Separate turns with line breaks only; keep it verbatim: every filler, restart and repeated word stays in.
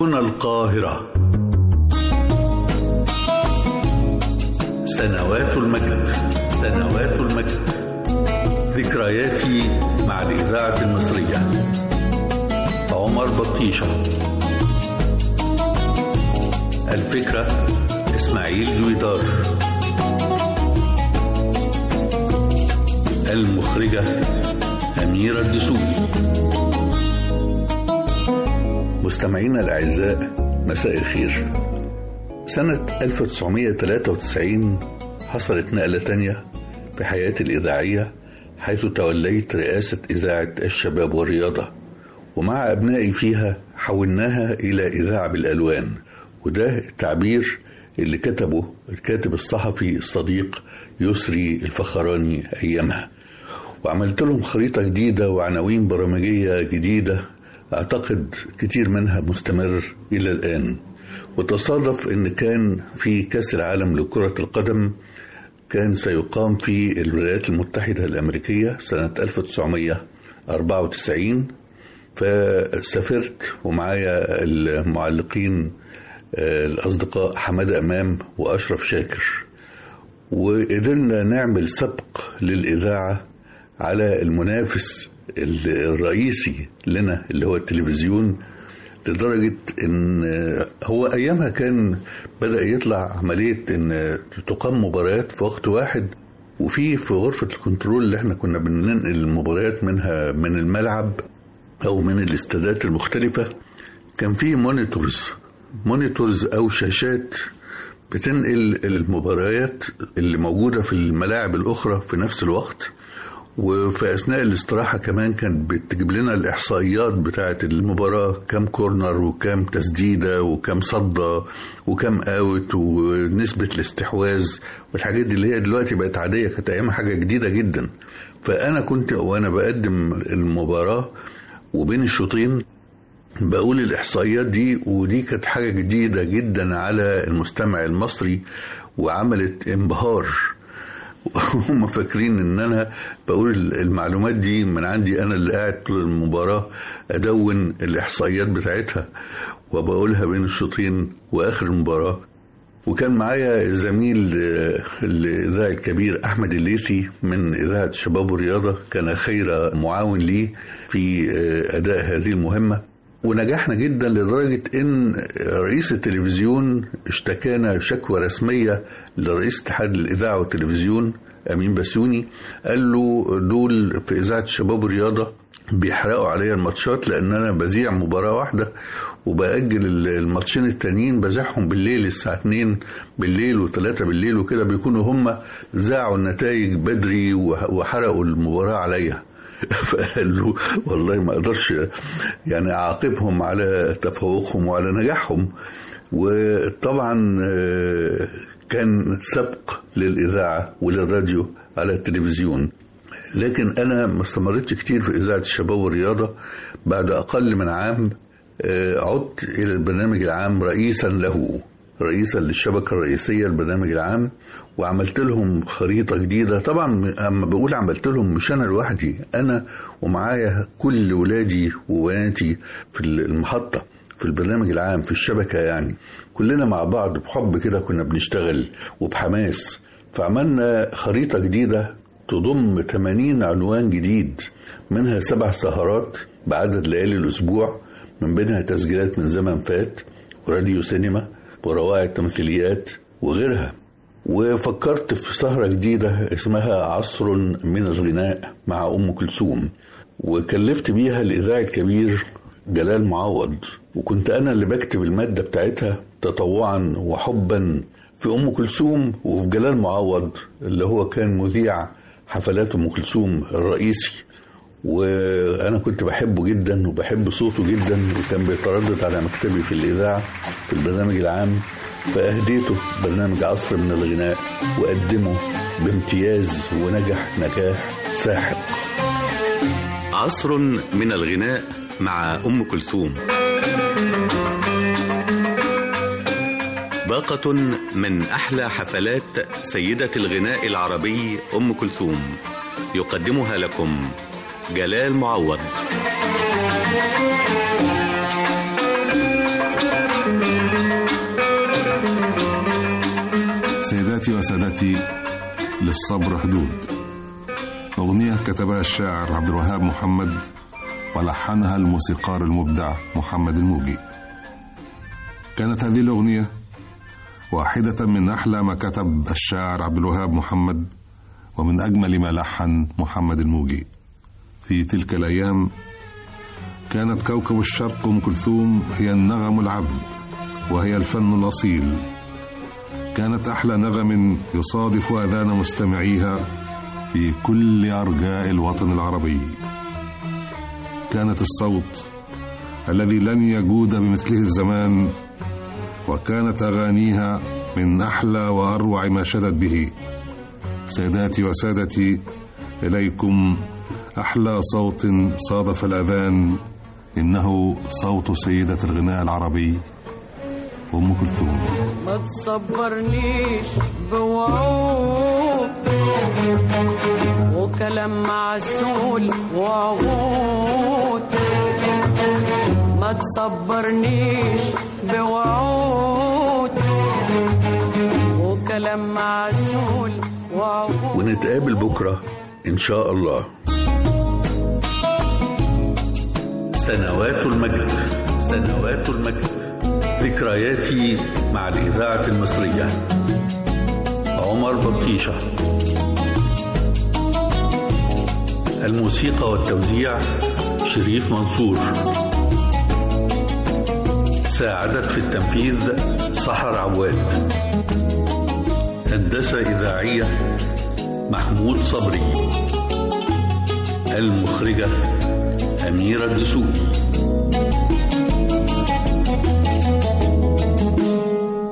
هنا القاهرة. سنوات المجد سنوات المجد ذكرياتي مع الإذاعة المصرية. عمر بطيشة. الفكرة إسماعيل جويدار. المخرجة أميرة الدسوقي. مستمعينا الأعزاء، مساء الخير. سنة ألف وتسعمائة وثلاثة وتسعين حصلت نقلة تانية في حياتي الإذاعية، حيث توليت رئاسة إذاعة الشباب والرياضة، ومع أبنائي فيها حولناها إلى إذاعة بالألوان، وده التعبير اللي كتبه الكاتب الصحفي الصديق يسري الفخراني أيامها. وعملت لهم خريطة جديدة وعناوين برامجية جديدة، أعتقد كتير منها مستمر إلى الآن. وتصادف أن كان في كأس العالم لكرة القدم كان سيقام في الولايات المتحدة الأمريكية سنة ألف وتسعمائة وأربعة وتسعين، فسافرت ومعايا المعلقين الأصدقاء حمادة أمام وأشرف شاكر، وقدرنا نعمل سبق للإذاعة على المنافس الرئيسي لنا اللي هو التلفزيون، لدرجة ان هو ايامها كان بدأ يطلع عملية ان تقام مباريات في وقت واحد، وفي في غرفة الكنترول اللي احنا كنا بننقل المباريات منها من الملعب او من الاستادات المختلفة كان في مونيتورز مونيتورز او شاشات بتنقل المباريات اللي موجودة في الملاعب الاخرى في نفس الوقت. وفي أثناء الاستراحة كمان كانت بتجيب لنا الإحصائيات بتاعة المباراة، كم كورنر وكم تسديدة وكم صدة وكم اوت ونسبة الاستحواذ والحاجات دي اللي هي دلوقتي بقت عادية، كانت أيام حاجة جديدة جدا. فأنا كنت وأنا بقدم المباراة وبين الشوطين بقول الإحصائيات دي، ودي كانت حاجة جديدة جدا على المستمع المصري وعملت انبهار. وهم فاكرين ان انا بقول المعلومات دي من عندي، انا اللي قاعد طول المباراة ادون الاحصائيات بتاعتها وبقولها بين الشوطين واخر المباراة. وكان معايا الزميل الاذاعي الكبير احمد الليثي من اذاعة الشباب والرياضة، كان خير معاون لي في اداء هذه المهمة، ونجحنا جدا لدرجة ان رئيس التلفزيون اشتكانا شكوى رسمية لرئيس اتحاد الاذاعة والتلفزيون امين بسيوني، قال له دول في اذاعة الشباب والرياضة بيحرقوا عليا الماتشات لان انا بذيع مباراة واحدة وبأجل الماتشين التانيين بذيعهم بالليل الساعة اتنين بالليل وثلاثة بالليل وكده، بيكونوا هم ذاعوا النتائج بدري وحرقوا المباراة عليا. فقال له والله ما اقدرش يعني اعاقبهم على تفوقهم وعلى نجاحهم. وطبعا كان سبق للإذاعة وللراديو على التلفزيون، لكن أنا ما استمرتش كتير في إذاعة الشباب والرياضة. بعد أقل من عام عدت إلى البرنامج العام رئيسا له رئيسا للشبكة الرئيسية البرنامج العام، وعملت لهم خريطة جديدة. طبعا اما بقول عملت لهم مش انا لوحدي، انا ومعايا كل ولادي وبناتي في المحطة في البرنامج العام في الشبكة، يعني كلنا مع بعض بحب كده كنا بنشتغل وبحماس. فعملنا خريطة جديدة تضم ثمانين عنوان جديد، منها سبع سهرات بعدد ليالي الأسبوع، من بينها تسجيلات من زمن فات وراديو سينما وروائع تمثيليات وغيرها. وفكرت في سهرة جديدة اسمها عصر من الغناء مع أم كلثوم، وكلفت بيها الإذاعي الكبير جلال معوض، وكنت أنا اللي بكتب المادة بتاعتها تطوعا وحبا في أم كلثوم وفي جلال معوض اللي هو كان مذيع حفلات أم كلثوم الرئيسي. وأنا كنت بحبه جدا وبحب صوته جدا، وكان بيتردد على مكتبي في الإذاعة في البرنامج العام، فأهديته برنامج عصر من الغناء وقدمه بامتياز ونجح نجاح ساحق.
عصر من الغناء مع أم كلثوم، باقة من أحلى حفلات سيدة الغناء العربي أم كلثوم، يقدمها لكم جلال معوض.
سيداتي وسادتي، للصبر حدود، أغنية كتبها الشاعر عبد الوهاب محمد ولحنها الموسيقار المبدع محمد الموجي. كانت هذه الأغنية واحدة من أحلى ما كتب الشاعر عبد الوهاب محمد ومن أجمل ما لحن محمد الموجي. في تلك الأيام كانت كوكب الشرق أم كلثوم هي النغم العذب وهي الفن الأصيل. كانت أحلى نغم يصادف آذان مستمعيها في كل أرجاء الوطن العربي. كانت الصوت الذي لن يجود بمثله الزمان، وكانت أغانيها من أحلى وأروع ما شدت به. ساداتي وسادتي، إليكم أحلى صوت صادف الأذان، إنه صوت سيدة الغناء العربي أم كلثوم.
ما تصبرنيش بوعود وكلام معسول وعود، ما تصبرنيش بوعود وكلام معسول وعود.
ونتقابل بكرة إن شاء الله. سنوات المجد، سنوات المجد، ذكرياتي مع الإذاعة المصرية. عمر بطيشة. الموسيقى والتوزيع شريف منصور. ساعدت في التنفيذ سحر عواد. هندسة إذاعية محمود صبري. المخرجة أميرة الدسوقي.